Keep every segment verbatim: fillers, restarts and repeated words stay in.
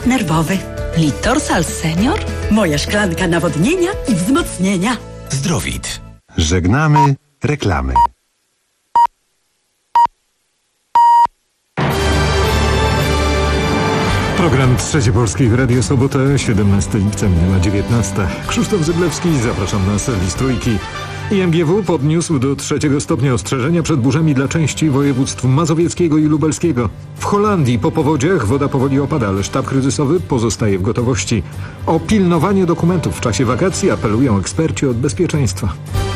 nerwowy. Litorsal Senior? Moja szklanka nawodnienia i wzmocnienia. Zdrowit. Żegnamy reklamy. Program Trzecie Polskiej w Radio Sobotę, siedemnastego lipca, minęła dziewiętnasta. Krzysztof Zyblewski, zapraszam na serwis Trójki. I M G W podniósł do trzeciego stopnia ostrzeżenia przed burzami dla części województw mazowieckiego i lubelskiego. W Holandii po powodziach woda powoli opada, ale sztab kryzysowy pozostaje w gotowości. O pilnowanie dokumentów w czasie wakacji apelują eksperci od bezpieczeństwa.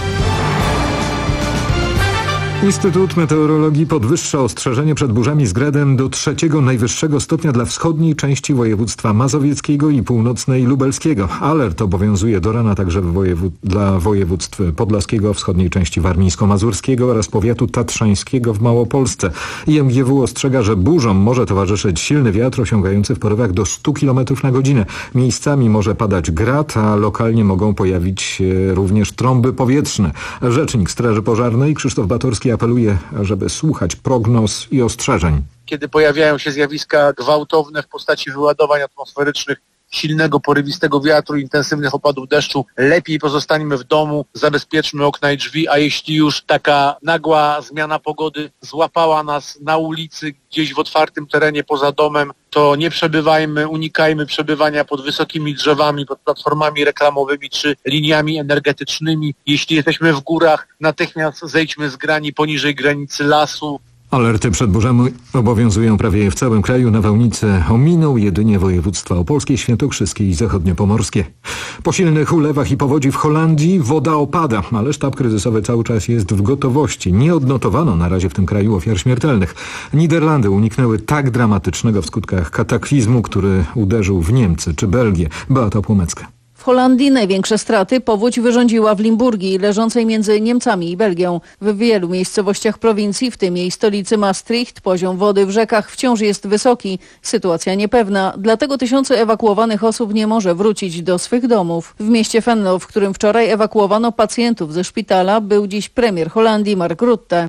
Instytut Meteorologii podwyższa ostrzeżenie przed burzami z gradem do trzeciego najwyższego stopnia dla wschodniej części województwa mazowieckiego i północnej lubelskiego. Alert obowiązuje do rana także wojewód- dla województw podlaskiego, wschodniej części warmińsko-mazurskiego oraz powiatu tatrzańskiego w Małopolsce. I M G W ostrzega, że burzom może towarzyszyć silny wiatr osiągający w porywach do stu kilometrów na godzinę. Miejscami może padać grad, a lokalnie mogą pojawić się również trąby powietrzne. Rzecznik Straży Pożarnej Krzysztof Batorski apeluje, żeby słuchać prognoz i ostrzeżeń. Kiedy pojawiają się zjawiska gwałtowne w postaci wyładowań atmosferycznych, silnego, porywistego wiatru, intensywnych opadów deszczu, lepiej pozostańmy w domu, zabezpieczmy okna i drzwi, a jeśli już taka nagła zmiana pogody złapała nas na ulicy, gdzieś w otwartym terenie poza domem, to nie przebywajmy, unikajmy przebywania pod wysokimi drzewami, pod platformami reklamowymi czy liniami energetycznymi. Jeśli jesteśmy w górach, natychmiast zejdźmy z grani poniżej granicy lasu. Alerty przed burzami obowiązują prawie w całym kraju. Nawałnice ominą jedynie województwa opolskie, świętokrzyskie i zachodniopomorskie. Po silnych ulewach i powodzi w Holandii woda opada, ale sztab kryzysowy cały czas jest w gotowości. Nie odnotowano na razie w tym kraju ofiar śmiertelnych. Niderlandy uniknęły tak dramatycznego w skutkach kataklizmu, który uderzył w Niemcy czy Belgię. Beata Płomecka. W Holandii największe straty powódź wyrządziła w Limburgii, leżącej między Niemcami i Belgią. W wielu miejscowościach prowincji, w tym jej stolicy Maastricht, poziom wody w rzekach wciąż jest wysoki. Sytuacja niepewna, dlatego tysiące ewakuowanych osób nie może wrócić do swych domów. W mieście Venlo, w którym wczoraj ewakuowano pacjentów ze szpitala, był dziś premier Holandii Mark Rutte.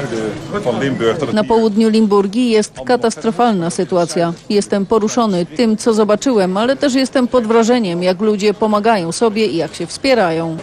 Na południu Limburgii jest katastrofalna sytuacja. Jestem poruszony tym, co zobaczyłem, ale też jestem pod wrażeniem, jak ludzie pomagają sobie i jak się wspierają.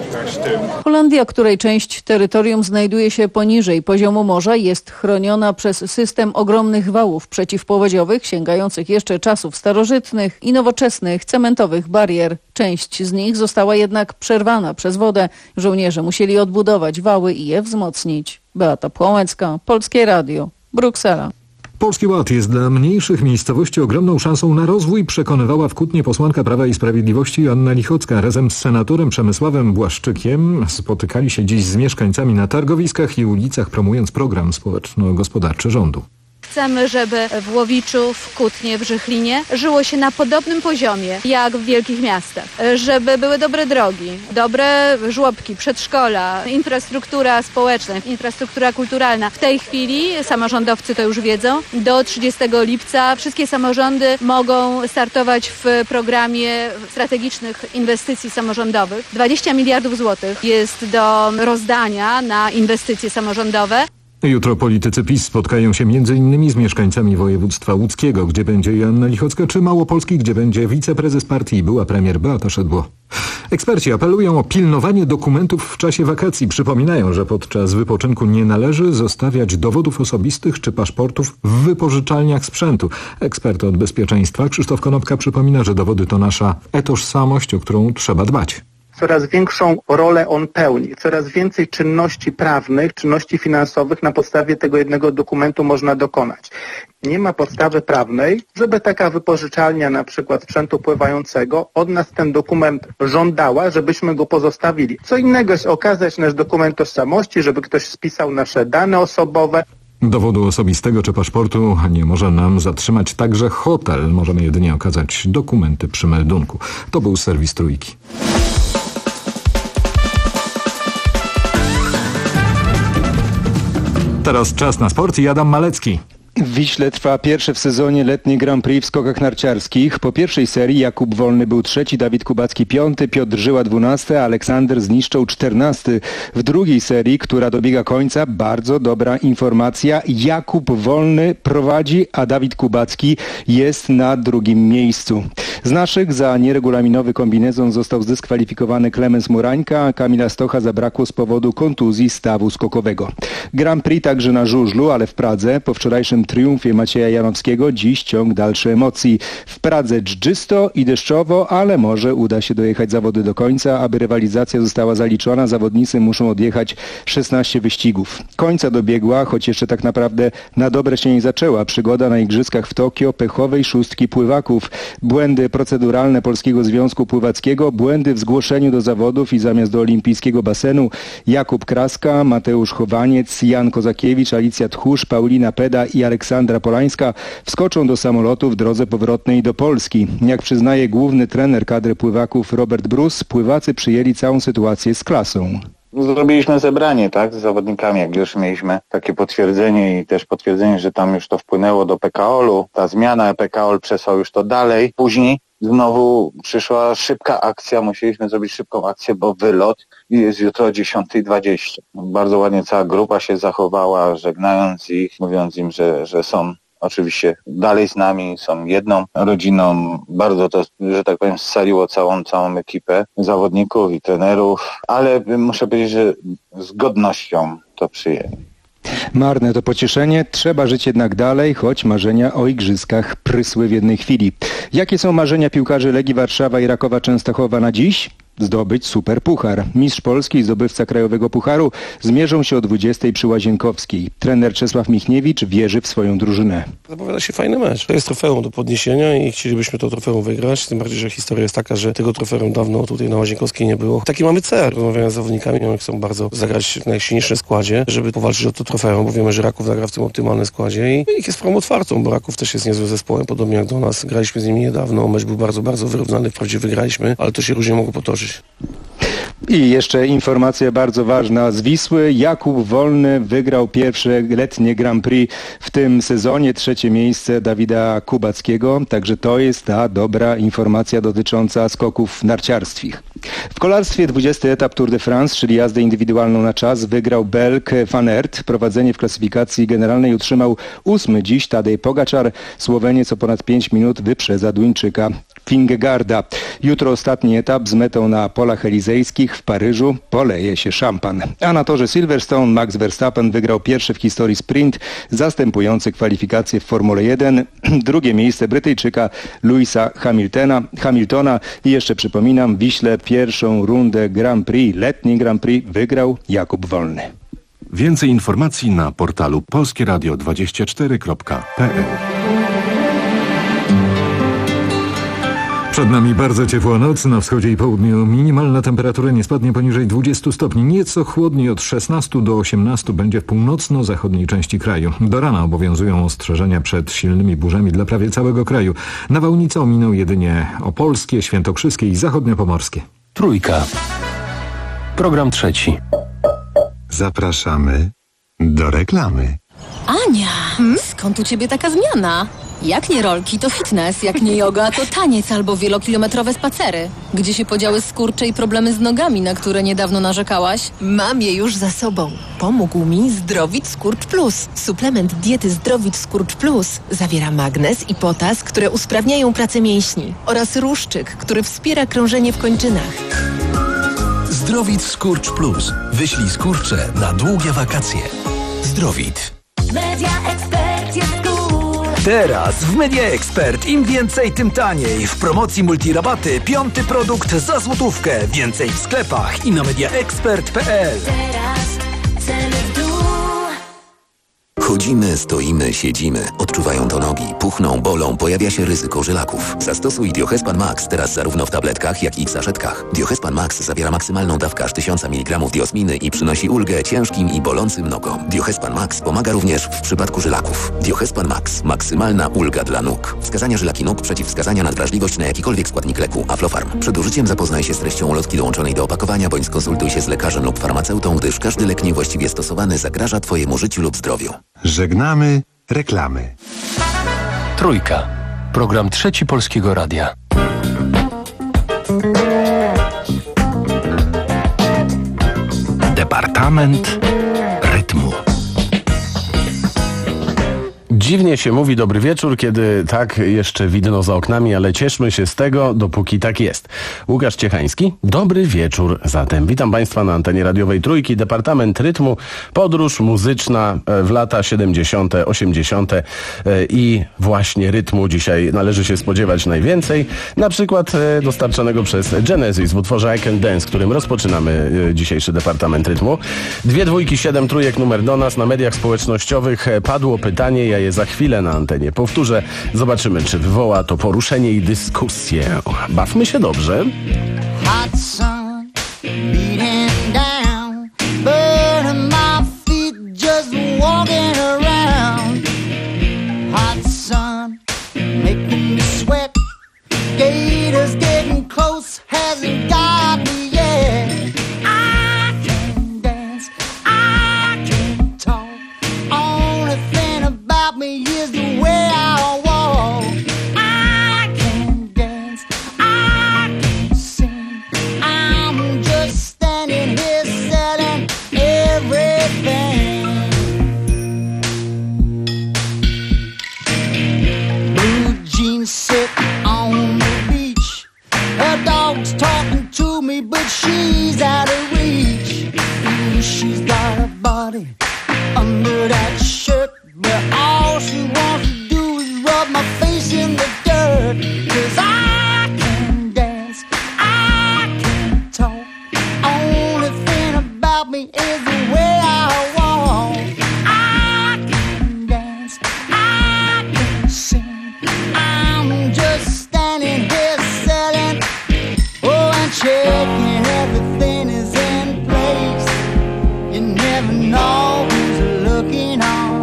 Holandia, której część terytorium znajduje się poniżej poziomu morza, jest chroniona przez system ogromnych wałów przeciwpowodziowych, sięgających jeszcze czasów starożytnych i nowoczesnych cementowych barier. Część z nich została jednak przerwana przez wodę. Żołnierze musieli odbudować wały i je wzmocnić. Beata Płomecka, Polskie Radio, Bruksela. Polski Ład jest dla mniejszych miejscowości ogromną szansą na rozwój, przekonywała w Kutnie posłanka Prawa i Sprawiedliwości Joanna Lichocka. Razem z senatorem Przemysławem Błaszczykiem spotykali się dziś z mieszkańcami na targowiskach i ulicach, promując program społeczno-gospodarczy rządu. Chcemy, żeby w Łowiczu, w Kutnie, w Żychlinie żyło się na podobnym poziomie jak w wielkich miastach. Żeby były dobre drogi, dobre żłobki, przedszkola, infrastruktura społeczna, infrastruktura kulturalna. W tej chwili samorządowcy to już wiedzą. Do trzydziestego lipca wszystkie samorządy mogą startować w programie strategicznych inwestycji samorządowych. dwadzieścia miliardów złotych jest do rozdania na inwestycje samorządowe. Jutro politycy PiS spotkają się między innymi z mieszkańcami województwa łódzkiego, gdzie będzie Joanna Lichocka, czy Małopolski, gdzie będzie wiceprezes partii i była premier Beata Szydło. Eksperci apelują o pilnowanie dokumentów w czasie wakacji. Przypominają, że podczas wypoczynku nie należy zostawiać dowodów osobistych czy paszportów w wypożyczalniach sprzętu. Ekspert od bezpieczeństwa Krzysztof Konopka przypomina, że dowody to nasza e-tożsamość, o którą trzeba dbać. Coraz większą rolę on pełni. Coraz więcej czynności prawnych, czynności finansowych na podstawie tego jednego dokumentu można dokonać. Nie ma podstawy prawnej, żeby taka wypożyczalnia na przykład sprzętu pływającego od nas ten dokument żądała, żebyśmy go pozostawili. Co innego jest okazać nasz dokument tożsamości, żeby ktoś spisał nasze dane osobowe. Dowodu osobistego czy paszportu nie może nam zatrzymać także hotel. Możemy jedynie okazać dokumenty przy meldunku. To był serwis Trójki. Teraz czas na sport i Adam Malecki. W Wiśle trwa pierwszy w sezonie letni Grand Prix w skokach narciarskich. Po pierwszej serii Jakub Wolny był trzeci, Dawid Kubacki piąty, Piotr Żyła dwunasty, a Aleksander Zniszczał czternasty. W drugiej serii, która dobiega końca, bardzo dobra informacja. Jakub Wolny prowadzi, a Dawid Kubacki jest na drugim miejscu. Z naszych za nieregulaminowy kombinezon został zdyskwalifikowany Klemens Murańka, a Kamila Stocha zabrakło z powodu kontuzji stawu skokowego. Grand Prix także na żużlu, ale w Pradze. Po wczorajszym triumfie Macieja Janowskiego dziś ciąg dalszy emocji. W Pradze dżdżysto i deszczowo, ale może uda się dojechać zawody do końca. Aby rywalizacja została zaliczona, zawodnicy muszą odjechać szesnaście wyścigów. Końca dobiegła, choć jeszcze tak naprawdę na dobre się nie zaczęła przygoda na igrzyskach w Tokio pechowej szóstki pływaków. Błędy proceduralne Polskiego Związku Pływackiego, błędy w zgłoszeniu do zawodów i zamiast do olimpijskiego basenu Jakub Kraska, Mateusz Chowaniec, Jan Kozakiewicz, Alicja Tchórz, Paulina Peda i Aleksandra Polańska wskoczą do samolotu w drodze powrotnej do Polski. Jak przyznaje główny trener kadry pływaków Robert Bruce, pływacy przyjęli całą sytuację z klasą. Zrobiliśmy zebranie, tak, z zawodnikami, jak już mieliśmy takie potwierdzenie i też potwierdzenie, że tam już to wpłynęło do P K O L-u. Ta zmiana P K O L przesłał już to dalej. Później znowu przyszła szybka akcja, musieliśmy zrobić szybką akcję, bo wylot jest jutro o dziesiąta dwadzieścia. Bardzo ładnie cała grupa się zachowała, żegnając ich, mówiąc im, że, że są oczywiście dalej z nami, są jedną rodziną. Bardzo to, że tak powiem, scaliło całą, całą ekipę zawodników i trenerów, ale muszę powiedzieć, że z godnością to przyjęli. Marne to pocieszenie, trzeba żyć jednak dalej, choć marzenia o igrzyskach prysły w jednej chwili. Jakie są marzenia piłkarzy Legii Warszawa i Rakowa Częstochowa na dziś? Zdobyć superpuchar. Mistrz Polski i zdobywca krajowego pucharu zmierzą się o dwudziestej przy Łazienkowskiej. Trener Czesław Michniewicz wierzy w swoją drużynę. Zapowiada się fajny mecz. To jest trofeum do podniesienia i chcielibyśmy to trofeum wygrać. Tym bardziej, że historia jest taka, że tego trofeum dawno tutaj na Łazienkowskiej nie było. Taki mamy cel. Rozmawiając z zawodnikami, oni chcą bardzo zagrać w najsilniejszym składzie, żeby powalczyć o to trofeum, bo wiemy, że Raków zagra w tym optymalnym składzie i ich jest sprawą otwartą, bo Raków też jest niezłym zespołem, podobnie jak do nas. Graliśmy z nimi niedawno. Mecz był bardzo, bardzo wyrównany. Wprawdzie wygraliśmy, ale to się różnie mogło potoczyć. I jeszcze informacja bardzo ważna z Wisły. Jakub Wolny wygrał pierwsze letnie Grand Prix w tym sezonie. Trzecie miejsce Dawida Kubackiego. Także to jest ta dobra informacja dotycząca skoków narciarskich. W kolarstwie dwudziesty etap Tour de France, czyli jazdę indywidualną na czas, wygrał Belg Van Aert. Prowadzenie w klasyfikacji generalnej utrzymał ósmy dziś Tadej Pogačar. Słoweniec o ponad pięć minut wyprzedza Duńczyka Vingegaarda. Jutro ostatni etap z metą na polach elizejskich w Paryżu. Poleje się szampan. A na torze Silverstone Max Verstappen wygrał pierwszy w historii sprint zastępujący kwalifikacje w Formule jeden. Drugie miejsce Brytyjczyka Lewisa Hamiltona. Hamiltona. I jeszcze przypominam, w Wiśle pierwszą rundę Grand Prix, letni Grand Prix wygrał Jakub Wolny. Więcej informacji na portalu polskie radio dwadzieścia cztery kropka p l. Przed nami bardzo ciepła noc, na wschodzie i południu minimalna temperatura nie spadnie poniżej dwudziestu stopni. Nieco chłodniej od szesnastu do osiemnastu będzie w północno-zachodniej części kraju. Do rana obowiązują ostrzeżenia przed silnymi burzami dla prawie całego kraju. Nawałnice ominą jedynie opolskie, świętokrzyskie i zachodniopomorskie. Trójka. Program trzeci. Zapraszamy do reklamy. Ania, hmm? Skąd u ciebie taka zmiana? Jak nie rolki, to fitness, jak nie yoga, to taniec albo wielokilometrowe spacery. Gdzie się podziały skurcze i problemy z nogami, na które niedawno narzekałaś? Mam je już za sobą. Pomógł mi Zdrowit Skurcz Plus. Suplement diety Zdrowit Skurcz Plus zawiera magnez i potas, które usprawniają pracę mięśni oraz ruszczyk, który wspiera krążenie w kończynach. Zdrowit Skurcz Plus. Wyślij skurcze na długie wakacje. Zdrowit. Media Expert jest cool. Teraz w Media Expert im więcej, tym taniej. W promocji multirabaty piąty produkt za złotówkę. Więcej w sklepach i na mediaexpert kropka p l. Teraz ceny w dół. Chodzimy, stoimy, siedzimy. Odczuwają to nogi. Puchną, bolą, pojawia się ryzyko żylaków. Zastosuj Diohespan Max teraz zarówno w tabletkach, jak i w saszetkach. Diohespan Max zawiera maksymalną dawkę aż tysiąc miligramów diosminy i przynosi ulgę ciężkim i bolącym nogom. Diohespan Max pomaga również w przypadku żylaków. Diohespan Max. Maksymalna ulga dla nóg. Wskazania żylaki nóg, przeciwwskazania na wrażliwość na jakikolwiek składnik leku. Aflofarm. Przed użyciem zapoznaj się z treścią ulotki dołączonej do opakowania, bądź skonsultuj się z lekarzem lub farmaceutą, gdyż każdy lek niewłaściwie stosowany zagraża Twojemu życiu lub zdrowiu. Żegnamy reklamy. Trójka. Program Trzeci Polskiego Radia. Departament rytmu. Dziwnie się mówi dobry wieczór, kiedy tak jeszcze widno za oknami, ale cieszmy się z tego, dopóki tak jest. Łukasz Ciechański, dobry wieczór zatem. Witam Państwa na antenie radiowej Trójki, Departament Rytmu, podróż muzyczna w lata siedemdziesiąte, osiemdziesiąte i właśnie rytmu dzisiaj należy się spodziewać najwięcej. Na przykład dostarczanego przez Genesis w utworze I Can Dance, którym rozpoczynamy dzisiejszy Departament Rytmu. Dwie dwójki, siedem trójek, numer do nas. Na mediach społecznościowych padło pytanie, ja je za chwilę na antenie powtórzę. Zobaczymy, czy wywoła to poruszenie i dyskusję. Bawmy się dobrze. Hot sun beating down, burning my feet just walking around. Hot sun making me sweat, gators getting close, hasn't got me yet. I can dance, I can talk, only thing about me is the way I walk. I can dance, I can sing, I'm just standing here selling everything. Blue jeans sit on the beach, her dog's talking to me but she's out of reach. Ooh, she's got a body under that shirt, but all she wants to do is rub my face in the dirt. 'Cause I can dance, I can talk, only thing about me is the way I walk. I can dance, I can sing, I'm just standing here selling, oh, and checking everything is in place. You never know who's looking on.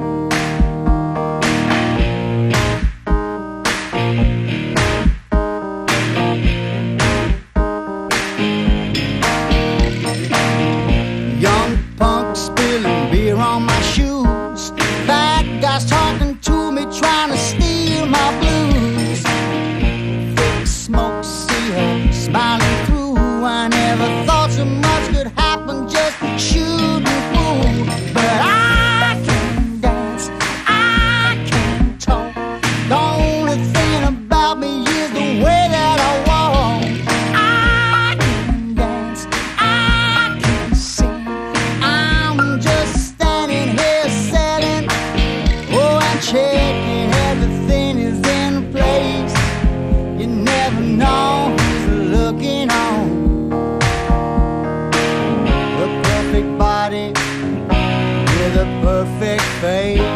Young punk spilling beer on my shoes, fat guys talking to me, trying to steal my blues. Thick smoke, see her smiling through. I never thought so much could happen, just shooting fool. But I can dance, I can talk, the only thing about me is the way that I walk. I can dance, I can sing, I'm just standing here selling, oh, and checking everything is in place. You never know who's looking on. The perfect body with a perfect face.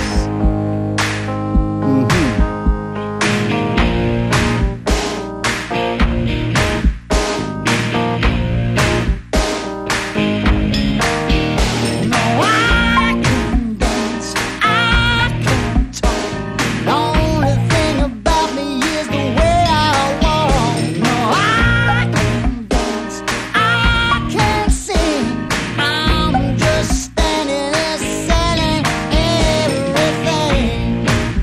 Mhm. No, I can dance, I can talk, the only thing about me is the way I walk. No, I can dance, I can sing, I'm just standing there selling everything.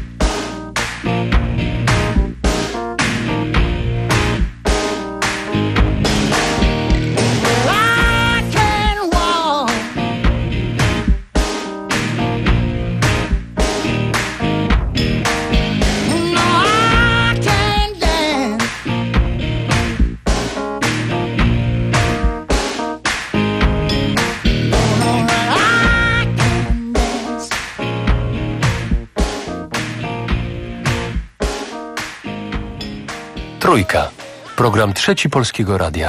Well, I can walk, no, I can dance, no, no, I can dance. Trójka. Program Trzeci Polskiego Radia.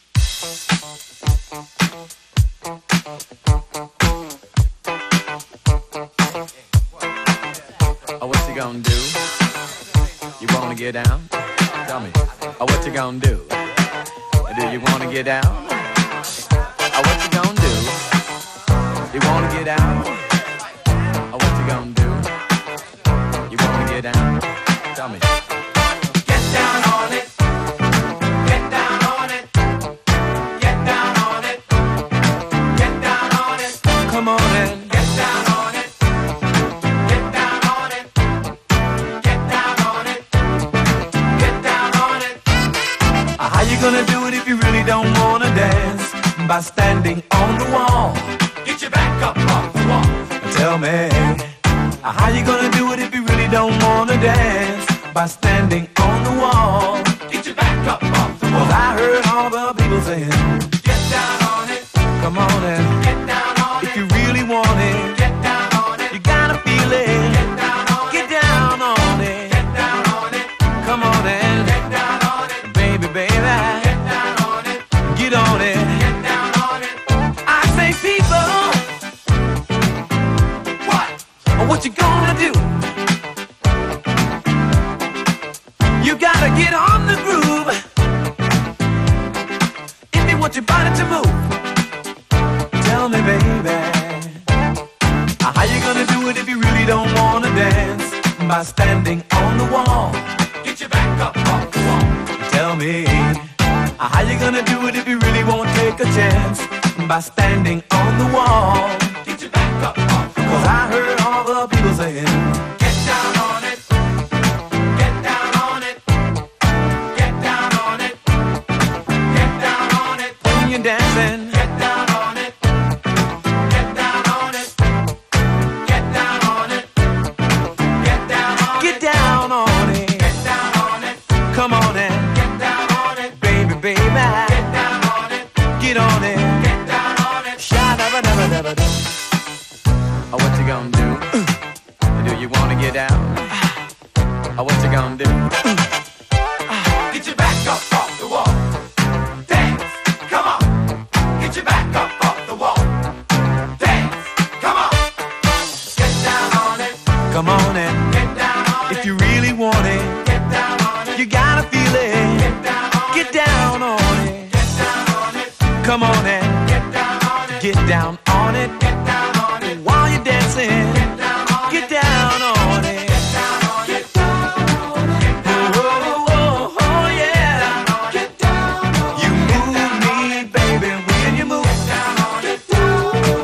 Oh, what you gonna do? You wanna get down? Tell me. Oh, what you gonna do? Do you wanna get down? Oh, what you gonna do? You wanna get down? Oh, what you gonna do? You wanna get down? Tell me. Get down on it. Get down on it. Get down on it. Get down on it. Come on and get down on it. Get gonna do it if you really don't wanna dance? By standing on the wall. Get your back up off the wall. Tell me, how you gonna do it if you really don't wanna dance? By standing on the wall. Get your back up off the wall. 'Cause I heard all the people saying, get down on it. Come on and get down on it. If you really want it, get down on it. You gotta feel it. Get down on it. Get down on it. Get down on it. Come on and get down on it. Baby, baby. Get down on it. Get on it. Get down on it. I say people, what? What you gonna do? You gotta get on the groove. If you want your body to move, tell me, baby, how you gonna do it if you really don't wanna dance? By standing on the wall. Get your back up off the wall. Tell me, how you gonna do it if you really won't take a chance? By standing on the wall. Get your back up off the wall. 'Cause I heard all the people saying, get down on it. Get down on it. Get down on it. Get down on it. When you're dancing, get down on it. Get down on it. Get down on it. Get down on it. Get down on it. Get down on it. Come on and get down on it. Baby, baby. Get down on it. Get on it. Get down on it. Sha-da-ba-da-ba-da-ba-da. Oh, what you gonna do? Do you wanna get down? Oh, what you gonna do? Get your back up off the wall. Dance, come on. Get your back up off the wall. Dance, come on. Get down on it. Come on and get down on it. If you really want it, get down on it. You gotta feel it. Get down on it. Get down on it. Get down on it. Come on and get down on it. Get down on it. Get down on it. While you're dancing, get down on it. Get down on it. Get down on it. Get down on it. Oh, oh, oh, yeah. Get down on it. You move me, baby, when you move. Get down on it. Get down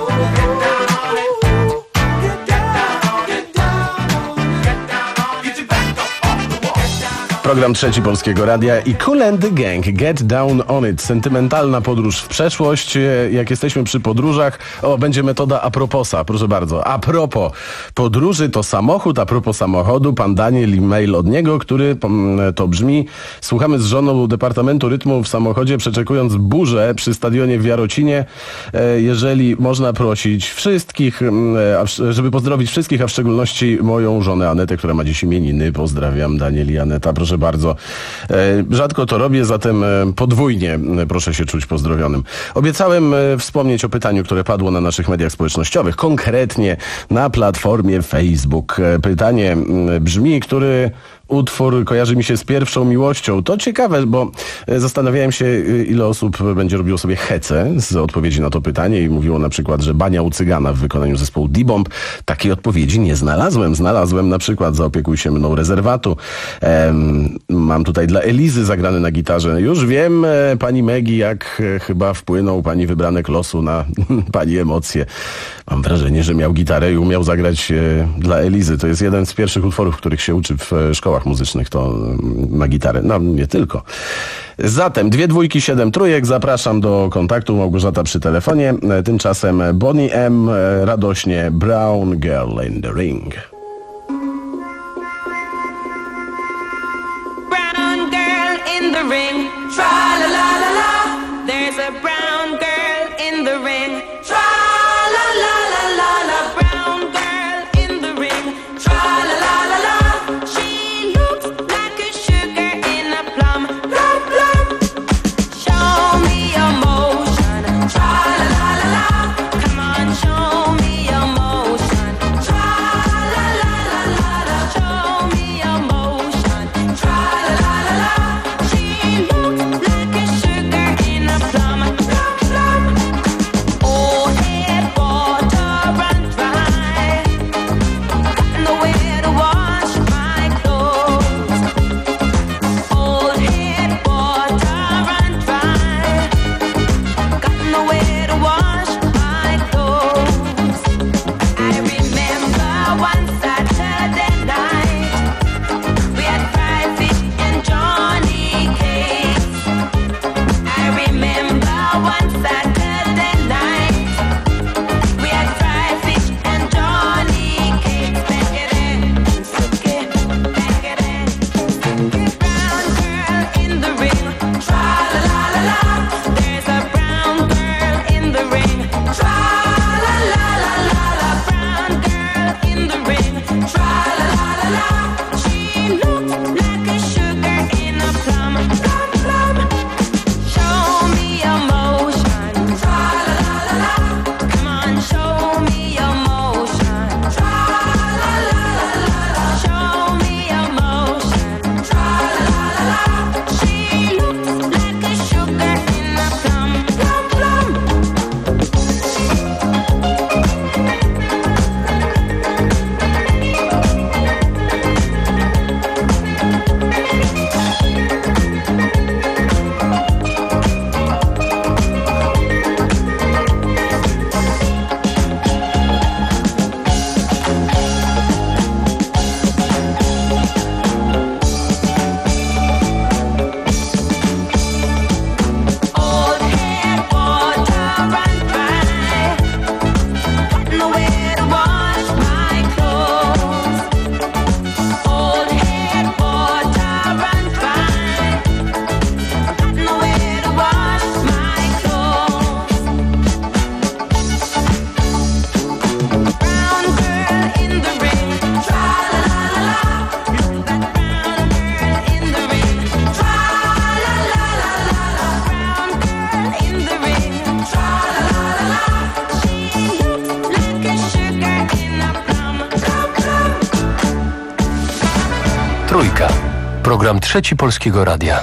on it. Get down on it. Get down on it. Get down on it. Get your back up off the wall. Program Trzeci Polskiego Radia i Kool and the Gang, Get Down on It. Sentymentalna podróż w przeszłość. Jak jesteśmy przy podróżach, o, będzie metoda a proposa, proszę bardzo. A propos podróży to samochód, a propos samochodu, pan Daniel i mail od niego, który to brzmi: słuchamy z żoną Departamentu Rytmu w samochodzie, przeczekując burzę przy stadionie w Jarocinie. Jeżeli można prosić wszystkich, żeby pozdrowić wszystkich, a w szczególności moją żonę Anetę, która ma dziś imieniny. Pozdrawiam, Daniel i Aneta, proszę bardzo. Rzadko to robię, zatem podwójnie proszę się czuć pozdrowionym. Obiecałem wspomnieć o pytaniu, które padło na naszych mediach społecznościowych, konkretnie na platformie Facebook. Pytanie brzmi, który utwór kojarzy mi się z pierwszą miłością. To ciekawe, bo zastanawiałem się, ile osób będzie robiło sobie hece z odpowiedzi na to pytanie i mówiło na przykład, że Bania u Cygana w wykonaniu zespołu D-Bomb. Takiej odpowiedzi nie znalazłem. Znalazłem na przykład Zaopiekuj się mną rezerwatu. Ehm, mam tutaj dla Elizy zagrane na gitarze. Już wiem, e, pani Megi, jak e, chyba wpłynął pani wybranek losu na pani emocje. Mam wrażenie, że miał gitarę i umiał zagrać e, dla Elizy. To jest jeden z pierwszych utworów, których się uczy w e, szkołach muzycznych, to na gitarę. No, nie tylko. Zatem dwie dwójki, siedem trójek. Zapraszam do kontaktu. Małgorzata przy telefonie. Tymczasem Bonnie M. radośnie Brown Girl in the Ring. Brown girl in the ring. Tra la la la la. There's a brown girl in the ring. Tra la la la la la. Brown girl in the ring. Tra la la la la. She looks like a sugar in a plum. Plum plum. Show me your motion. Tra la la la la. Come on, show me your motion. Tra la la la la la. Show me your motion. Tra la la la la. She looks like Program Trzeci Polskiego Radia.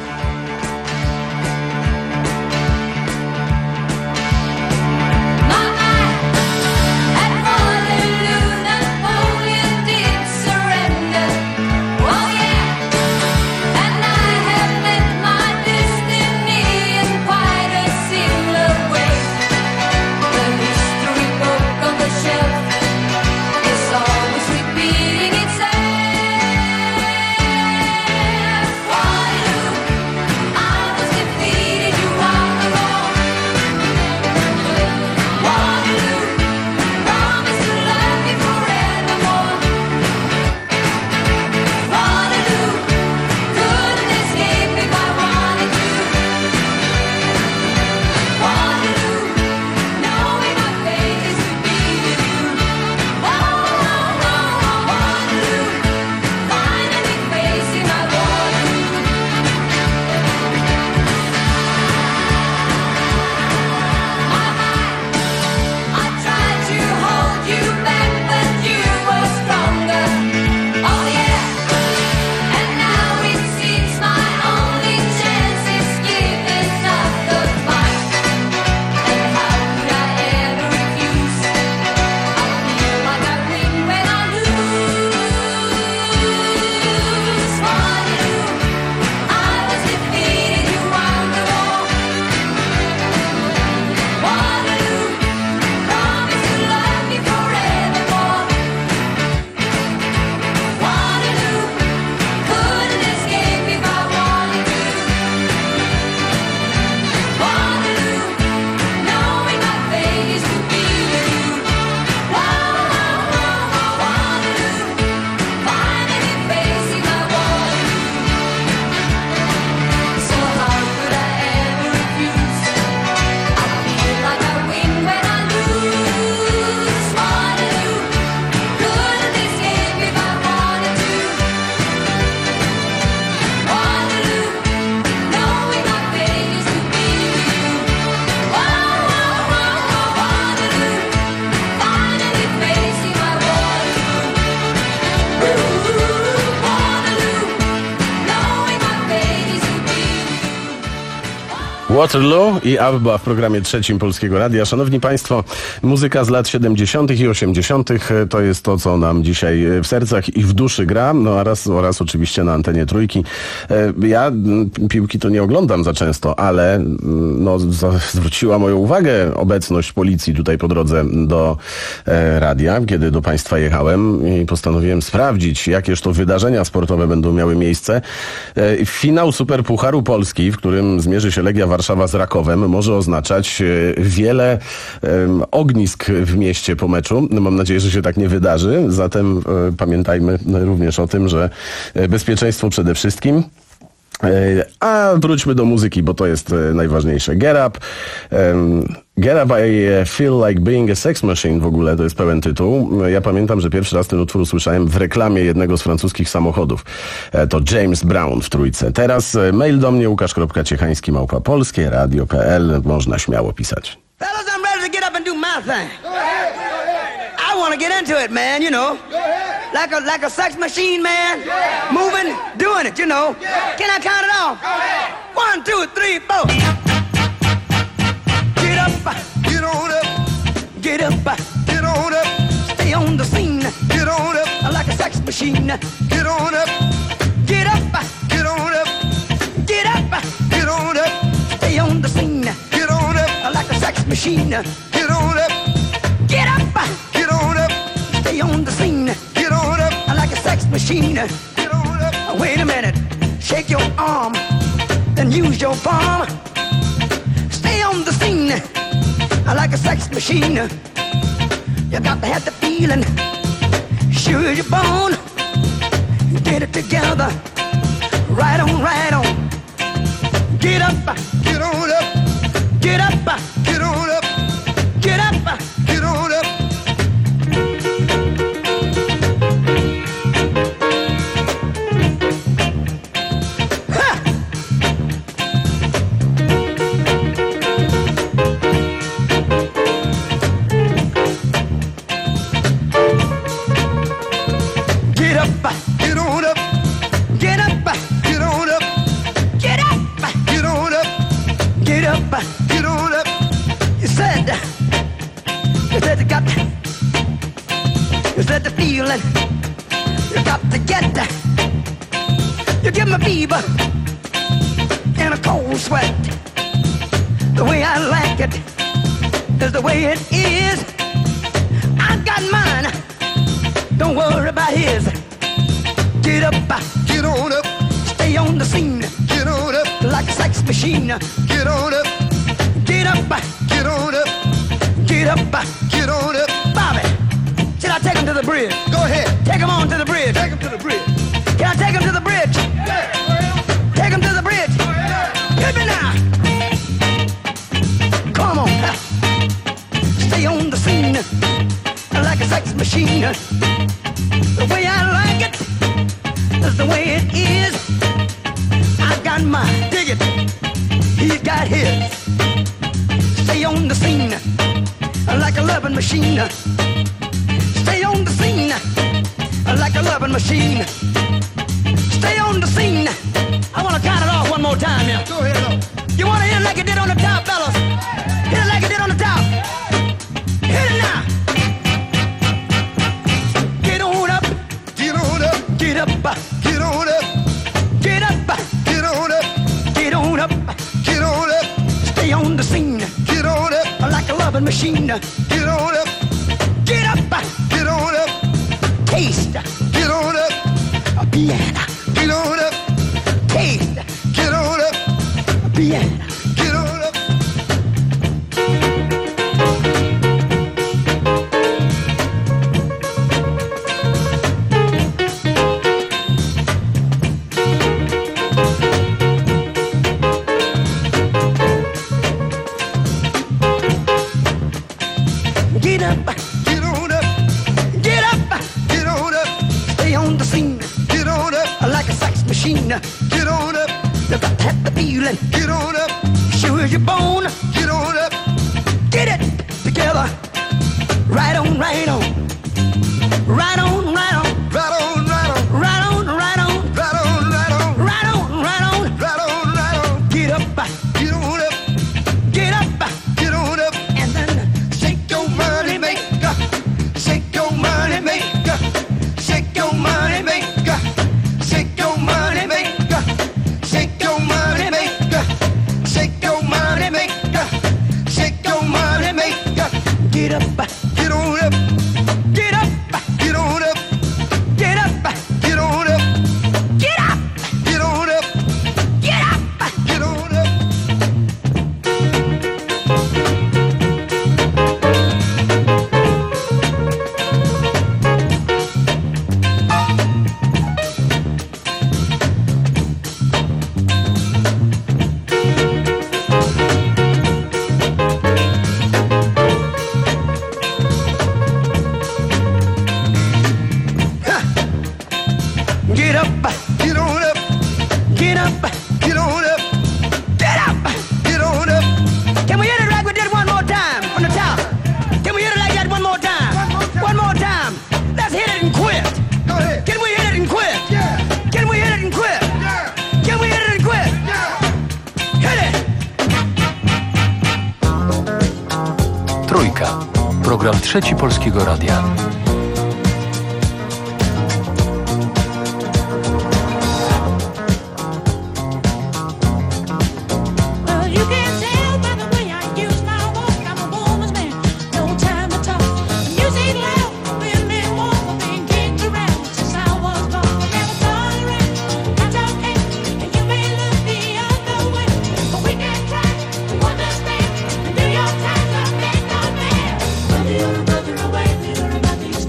Waterloo i ABBA w programie Trzecim Polskiego Radia. Szanowni Państwo, muzyka z lat siedemdziesiątych i osiemdziesiątych to jest to, co nam dzisiaj w sercach i w duszy gra, no oraz, oraz oczywiście na antenie Trójki. Ja piłki to nie oglądam za często, ale no, zwróciła moją uwagę obecność policji tutaj po drodze do e, radia, kiedy do Państwa jechałem i postanowiłem sprawdzić, jakież to wydarzenia sportowe będą miały miejsce. E, finał Superpucharu Polski, w którym zmierzy się Legia Warszawa z Rakowem, może oznaczać wiele um, ognisk w mieście po meczu. Mam nadzieję, że się tak nie wydarzy. Zatem e, pamiętajmy również o tym, że bezpieczeństwo przede wszystkim. E, a wróćmy do muzyki, bo to jest e, najważniejsze. Get Up. Um, Get Up, I Feel Like Being a Sex Machine w ogóle, to jest pełen tytuł. Ja pamiętam, że pierwszy raz ten utwór usłyszałem w reklamie jednego z francuskich samochodów. To James Brown w Trójce. Teraz mail do mnie łukasz.ciechański małpa polskie radio kropka p l. Można śmiało pisać. Fellas, I'm ready to get up and do my thing. I want to get into it, man, you know. Like a, like a sex machine, man. Moving, doing it, you know. Can I count it off? One, two, three, four. Get up, get on up, get up, get on up, stay on the scene, get on up, like a sex machine, get on up, get up, get on up, get up, get on up, stay on the scene, get on up, like a sex machine, get on up, get up, get on up, stay on the scene, get on up, like a sex machine, get on up. Wait a minute, shake your arm, then use your palm. On the scene, like a sex machine. You got to have the feeling, sure as you're born. Get it together, right on, right on. Get up, get on up, get up, get on up, get up, get on up. Get on up, get to get. You give me fever and a cold sweat. The way I like it is the way it is. I got mine, don't worry about his. Get up, get on up, stay on the scene. Get on up, like a sex machine. Get on up, get up, get on up, get up, get on up. Bobby, should I take him to the bridge? Go ahead, take him on to the bridge. Take him to the bridge. Can I take him to the bridge? Yeah. Take him to the bridge. Yeah. Hit me now. Come on, stay on the scene like a sex machine. The way I like it is the way it is. I got mine, dig it. He's got his. Stay on the scene like a loving machine. Stay on the scene like a loving machine. Stay on the scene. I want to count it off one more time now. Go ahead, though. You want to hit it like it did on the top, fellas? Hit it like it did on the top. Hit it now. Get on up. Get on up. Get up. Get on up. Get up. Get on up. Get on up. Get on up. Stay on the scene. Get on up. Like a loving machine. Get on up. Get up. Get on up. Taste. Get on up. A piano. Get on up. Taste. Get on up. A piano. Get on up. Get up, get on up, get up, get on up, stay on the scene, get on up, like a sex machine, get on up, you got to have the feeling, get on up, sure as you're born, get on up, get it together, right on, right on, right on, right on, right on, right on, right on, right on, right on, right on, right on, right on, right on, right on, get up, get on up, get up, get on up, and then shake your money maker, shake your money maker, shake your money maker, shake your money maker, shake your money maker, shake your money maker, shake your money maker, get up, get on up, get up, get on up, get up, get on up, get up, get on up, get up, get on up. Get up, get on up, get up, get on up, get up, get on up. Can we hit it like we did one more time from the top? Can we hit it like that one more time? One more time. Let's hit it and quit. Go ahead. Can we hit it and quit? Yeah. Can we hit it and quit? Yeah. Can we hit it and quit? Yeah. Hit it. Trójka. Program Trzeci Polskiego Radia. Away,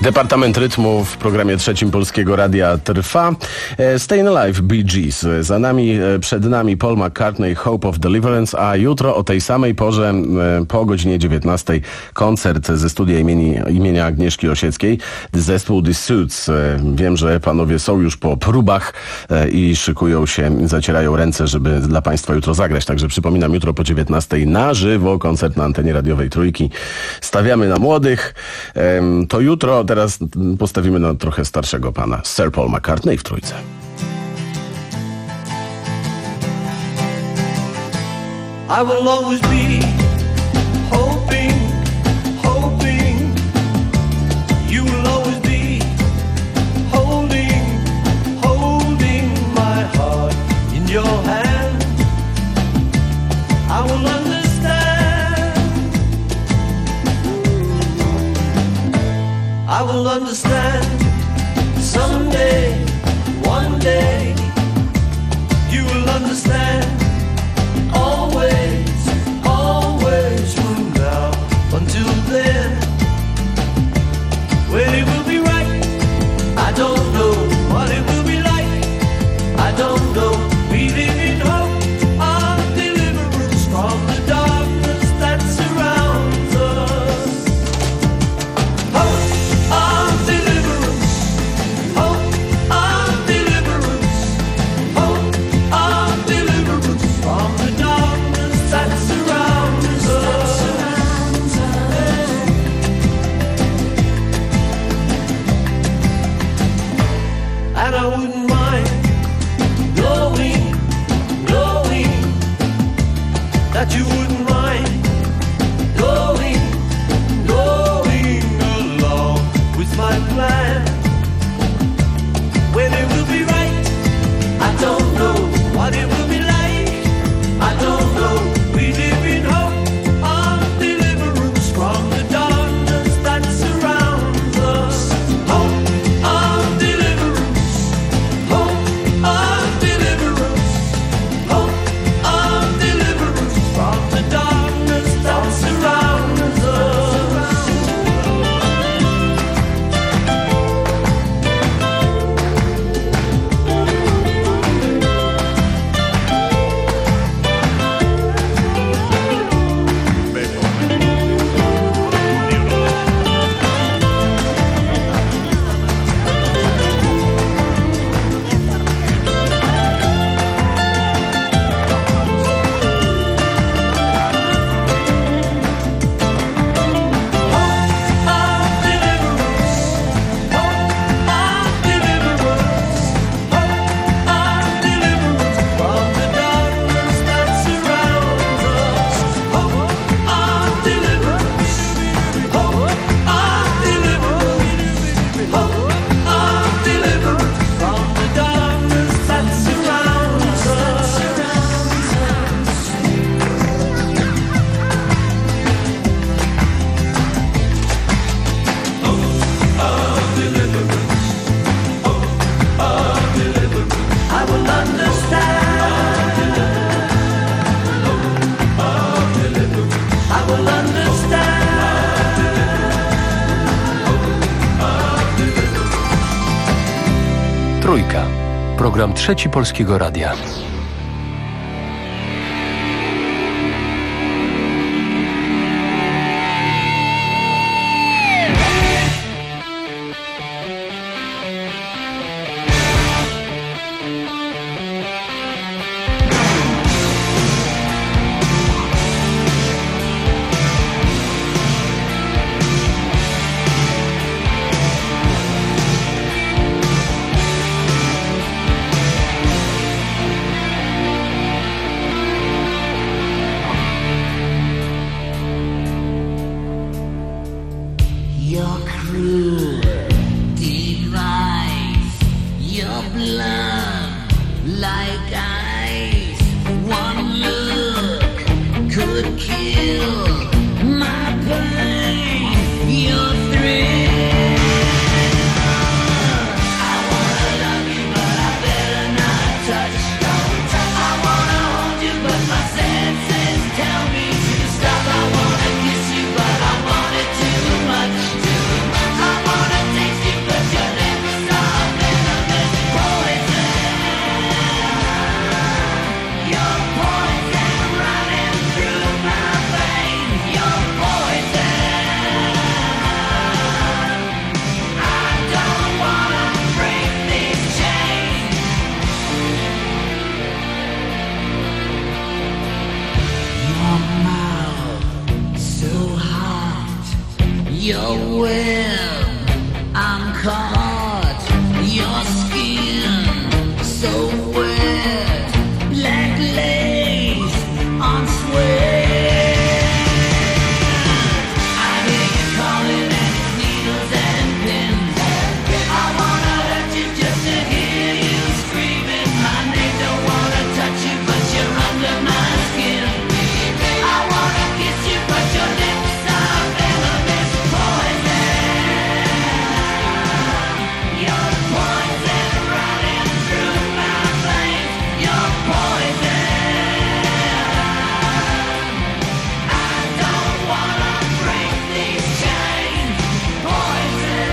Departament Rytmu w programie trzecim Polskiego Radia trwa. Stayin' Alive, Bee Gees. Za nami, przed nami Paul McCartney, Hope of Deliverance, a jutro o tej samej porze, po godzinie dziewiętnastej, koncert ze studia imieni, imienia Agnieszki Osieckiej, zespół The Suits. Wiem, że panowie są już po próbach i szykują się, zacierają ręce, żeby dla państwa jutro zagrać. Także przypominam, jutro po dziewiętnastej na żywo koncert na antenie radiowej Trójki. Stawiamy na młodych. To jutro, teraz postawimy na trochę starszego pana. Sir Paul McCartney w Trójce. I will always be hoping, hoping. You will always be holding, holding my heart in your hand. I will understand. I will understand someday, one day. You will understand. Always, always from now until then. When it will be right, I don't know. What it will be like, I don't know. We live in hope of deliverance from the darkness that surrounds us. Hope of deliverance, hope of deliverance, hope of deliverance from the darkness that surrounds us. And I wouldn't mind knowing, knowing that you wouldn't mind going, going along with my plan. When it will be right, I don't know. What it will be like, I don't know. We live in hope of deliverance from the darkness that surrounds us. Hope of deliverance, hope of deliverance, hope of deliverance from the darkness that surrounds us. I will understand. I will understand. Trójka. Program trzeci Polskiego Radia. Your cruel device, your blood like ice. One look could kill my pain. Your thrill. I wanna love you, but I better not touch. I wanna hold you, but my senses tell me to stop. I wanna kiss you, but I want it too much. I wanna your web. I'm caught, your skin so wet, like lace on sweat. I hear you calling and it's needles and pins. I wanna hurt you just to hear you screaming my name. Don't wanna touch you, but you're under my skin. I wanna kiss you, but your lips are venomous poison. Your poison running through my veins. Your poison. I don't wanna break these chains. Poison.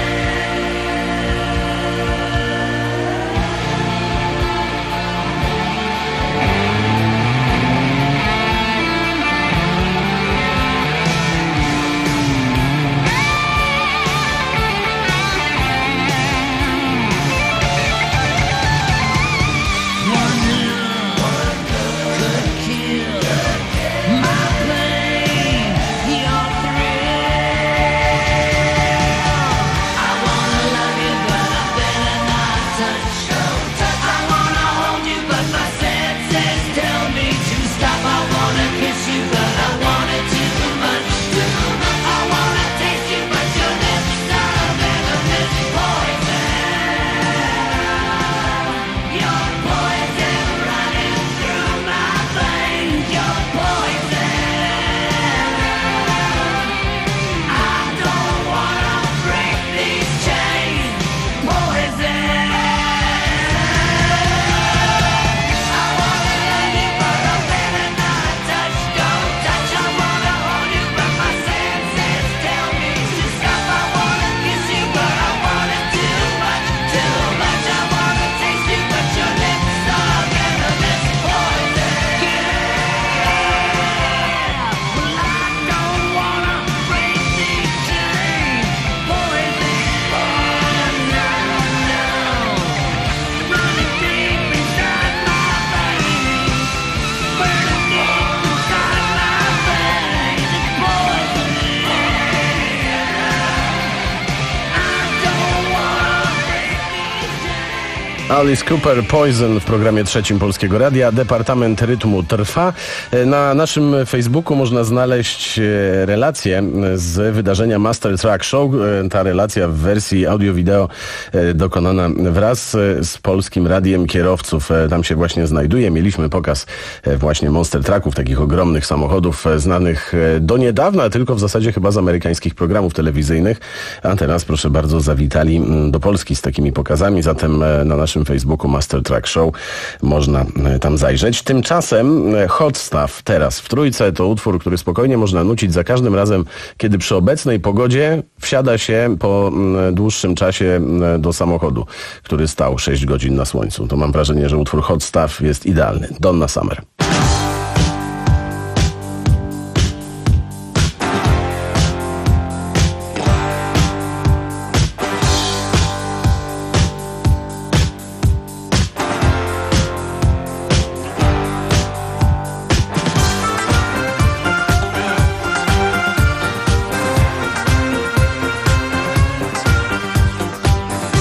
Alice Cooper, Poison w programie trzecim Polskiego Radia. Departament Rytmu trwa. Na naszym Facebooku można znaleźć relację z wydarzenia Master Track Show. Ta relacja w wersji audio-wideo dokonana wraz z Polskim Radiem Kierowców. Tam się właśnie znajduje. Mieliśmy pokaz właśnie Monster Trucków, takich ogromnych samochodów znanych do niedawna, tylko w zasadzie chyba z amerykańskich programów telewizyjnych. A teraz, proszę bardzo, zawitali do Polski z takimi pokazami. Zatem na naszym Facebooku Master Track Show można tam zajrzeć. Tymczasem Hot Stuff teraz w Trójce to utwór, który spokojnie można nucić za każdym razem, kiedy przy obecnej pogodzie wsiada się po dłuższym czasie do samochodu, który stał sześć godzin na słońcu. To mam wrażenie, że utwór Hot Stuff jest idealny. Donna Summer.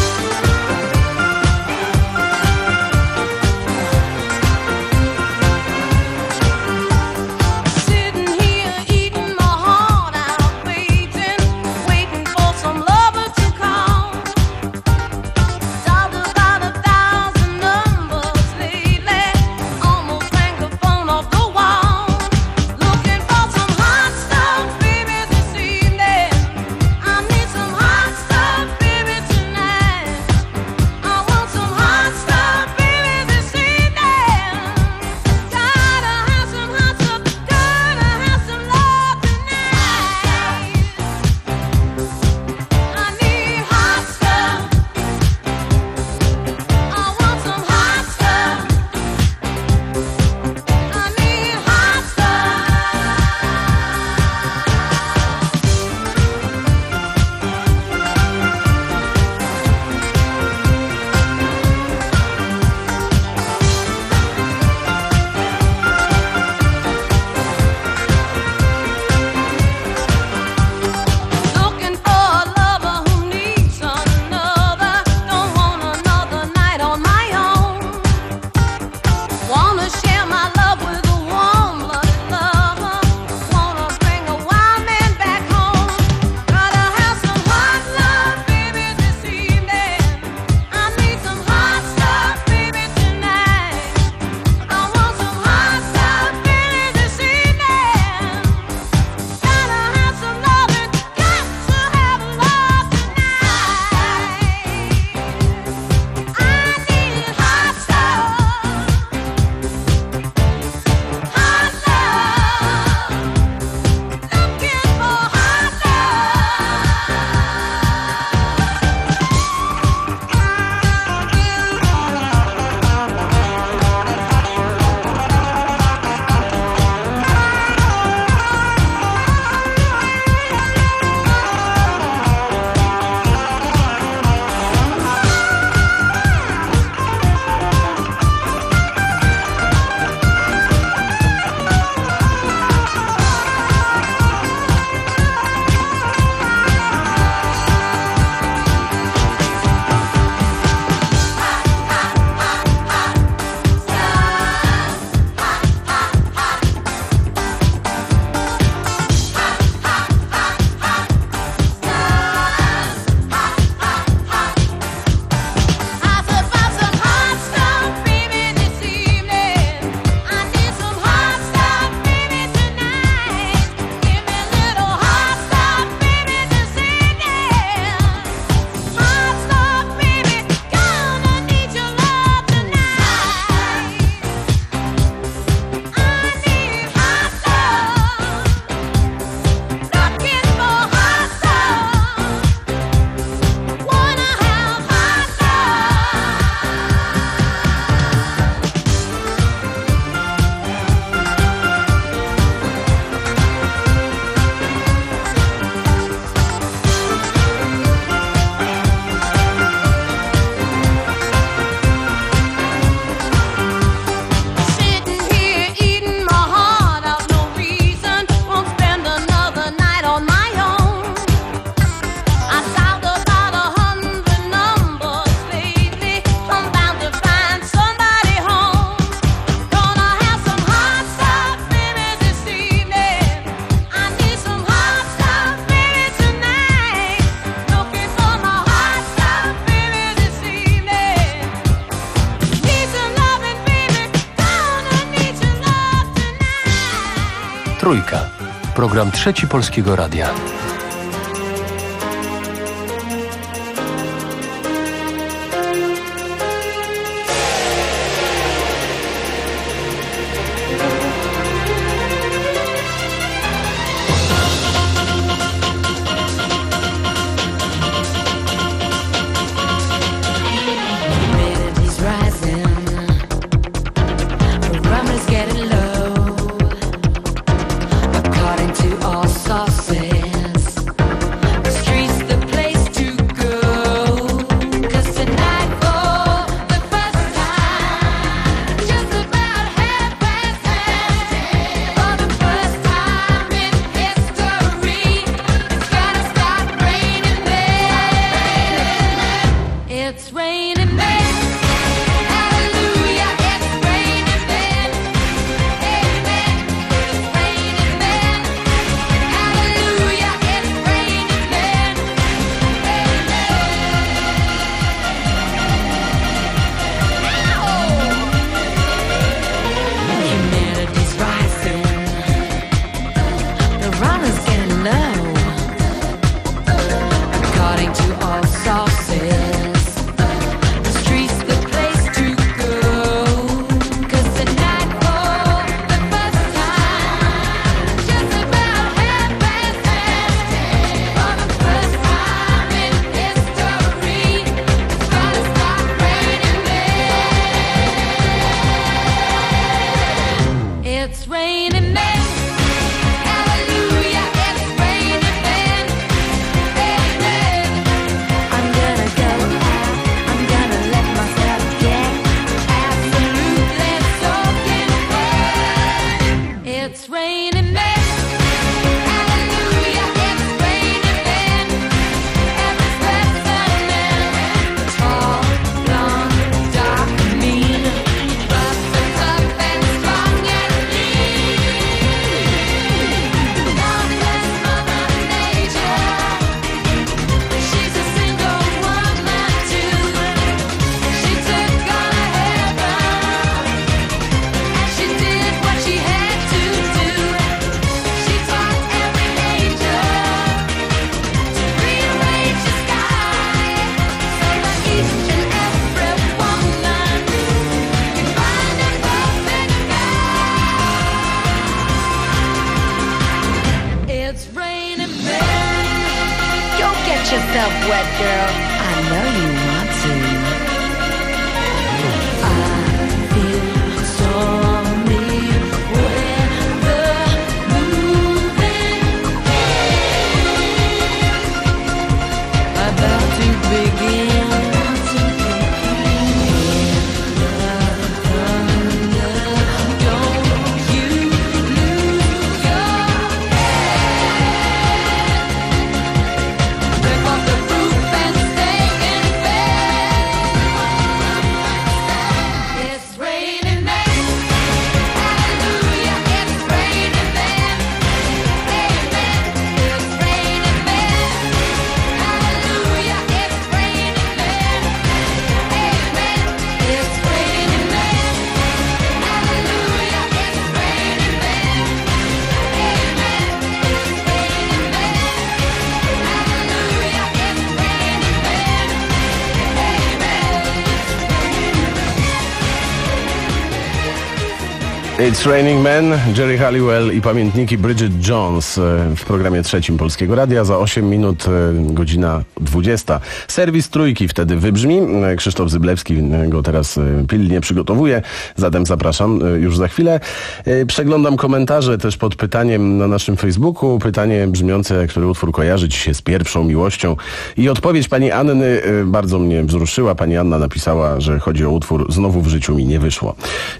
Poison. Trójka. Program Trzeci Polskiego Radia. It's Raining Men, Jerry Halliwell i pamiętniki Bridget Jones w programie Trzecim Polskiego Radia. Za osiem minut godzina dwudziesta. Serwis Trójki wtedy wybrzmi. Krzysztof Zyblewski go teraz pilnie przygotowuje, zatem zapraszam już za chwilę. Przeglądam komentarze też pod pytaniem na naszym Facebooku. Pytanie brzmiące, który utwór kojarzy ci się z pierwszą miłością. I odpowiedź pani Anny bardzo mnie wzruszyła. Pani Anna napisała, że chodzi o utwór Znowu w życiu mi nie wyszło.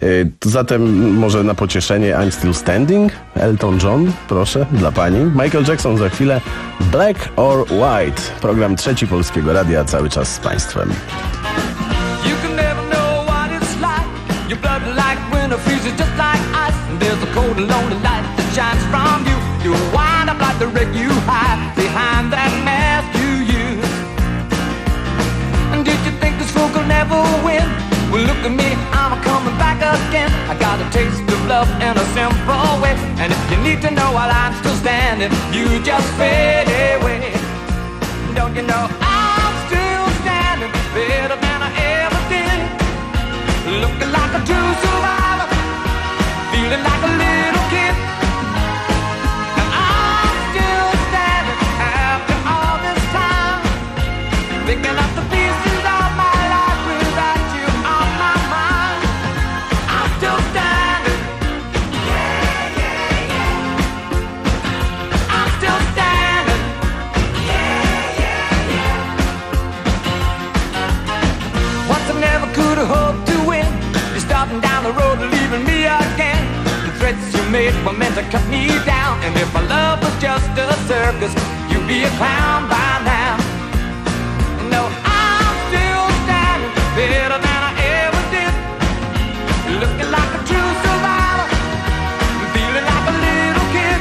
Zatem może na pocieszenie I'm Still Standing? Elton John, proszę, dla pani. Michael Jackson za chwilę. Black or White. Program Trzeci Polskiego Radia cały czas z państwem. You can never know what it's like. Your blood like winter freezes just like ice. And there's a cold and lonely light that shines from you. You wind up like the wreck you hide behind that mask you use. And did you think this fool could never win? Well, look at me, I'm coming back again. I got a taste of love in a simple way. And if you need to know while I'm still standing, you just fade away. Don't you know I'm still standing better than I ever did? Looking like a true survivor, feeling like a little kid. And I'm still standing after all this time, picking up the pieces of my life without you on my mind. I'm still standing. Yeah, yeah, yeah. I'm still standing. Yeah, yeah, yeah. Once I never could have hoped to win. You're starting down the road, leaving me again. The threats you made were meant to cut me down. And if my love was just a circus, you'd be a clown by now. No, I'm still standing better than I ever did. Looking like a true survivor, feeling like a little kid.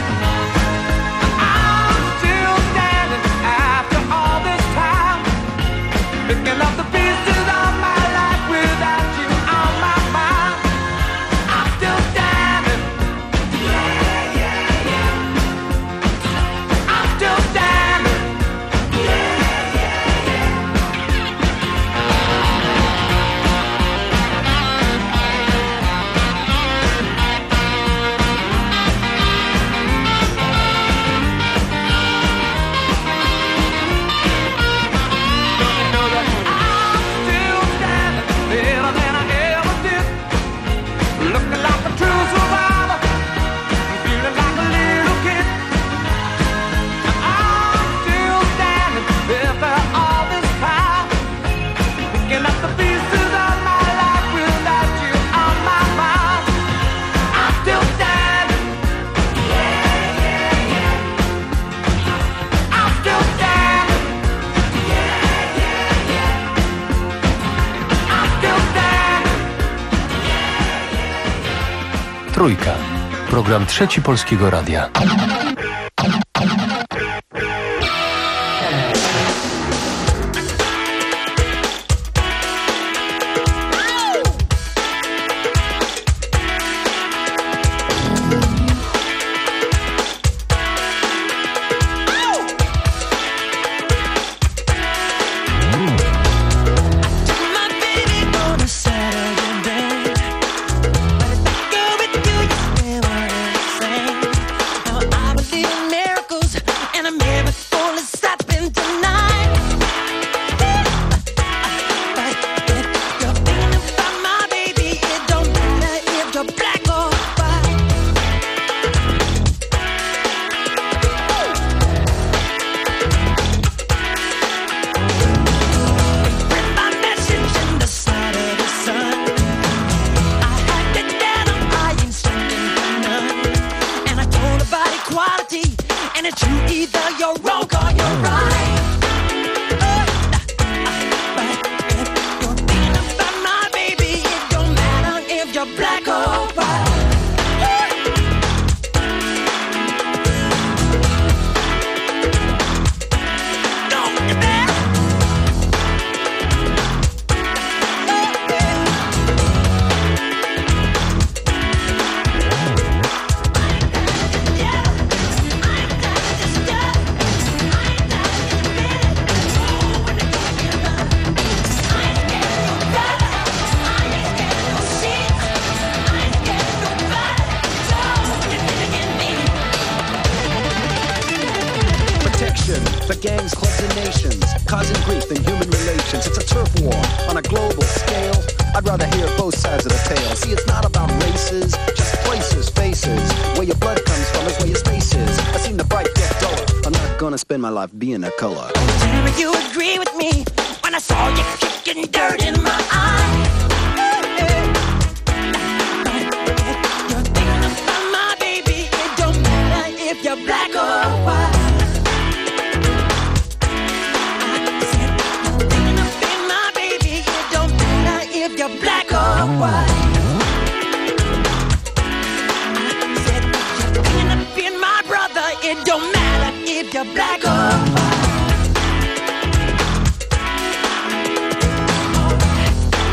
I'm still standing after all this time, picking up the pieces of my life without you on my mind. I'm still standing. Yeah, yeah, yeah. I'm still standing. Yeah, yeah, yeah. Better than I ever did. Looking like a true survivor, feeling like a little kid. I'm still standing after all this time, picking up the pieces of my life without you on my mind. I'm still standing. Yeah, yeah, yeah. I'm still standing. Yeah, yeah, yeah. I'm still standing. Trójka. Program Trzeci Polskiego Radia. My baby on a Saturday night. Go with you, you never insane. Now I believe in miracles, and a miracle is happening tonight. You're thinking about my baby. It don't matter if you're black or white. Read my message in the side of the sun. I hacked it down, I ain't singing for none. And I told about equality, and it's you, either you're wrong or you're right. You're thinking about my baby. It don't matter if you're black or white. Don't get there. Protection for gangs, clubs, and nations, causing grief in human relations. It's a turf war on a global scale. I'd rather hear both sides of the tale. See, it's not about races, just places, faces. Where your blood comes from is where your space is. I've seen the bright get duller. I'm not gonna spend my life being a color. Tell me you agree with me when I saw you kicking dirt in my eye. You're thinking about my baby. It don't matter if you're black or white. I said you're thinking about my baby. It don't matter if you're black or white. I said you're thinking about my brother. It don't matter if you're black or white.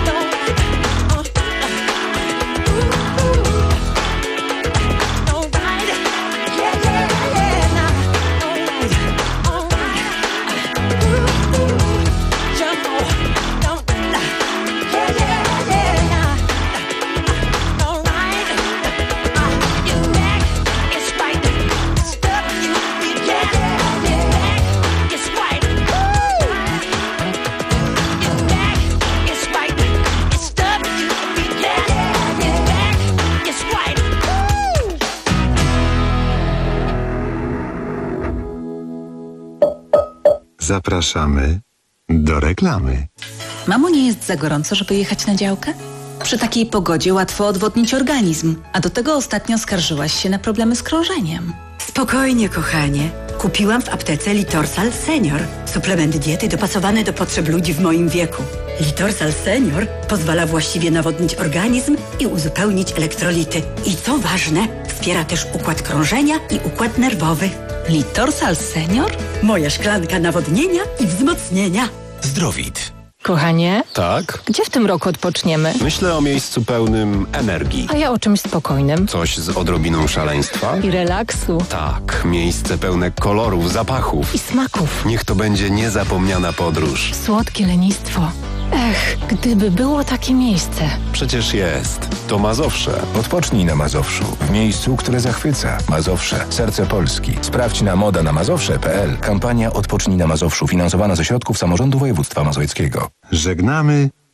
Don't Zapraszamy do reklamy. Mamo, nie jest za gorąco, żeby jechać na działkę? Przy takiej pogodzie łatwo odwodnić organizm, a do tego ostatnio skarżyłaś się na problemy z krążeniem. Spokojnie, kochanie. Kupiłam w aptece Litorsal Senior. Suplement diety dopasowany do potrzeb ludzi w moim wieku. Litorsal Senior pozwala właściwie nawodnić organizm i uzupełnić elektrolity. I co ważne, wspiera też układ krążenia i układ nerwowy. Litorsal Senior? Moja szklanka nawodnienia i wzmocnienia. Zdrowit. Kochanie? Tak? Gdzie w tym roku odpoczniemy? Myślę o miejscu pełnym energii. A ja o czymś spokojnym. Coś z odrobiną szaleństwa? I relaksu. Tak, miejsce pełne kolorów, zapachów. I smaków. Niech to będzie niezapomniana podróż. Słodkie lenistwo. Ech, gdyby było takie miejsce. Przecież jest. To Mazowsze. Odpocznij na Mazowszu. W miejscu, które zachwyca. Mazowsze. Serce Polski. Sprawdź na moda na mazowsze kropka p l. Kampania Odpocznij na Mazowszu finansowana ze środków samorządu województwa mazowieckiego. Żegnamy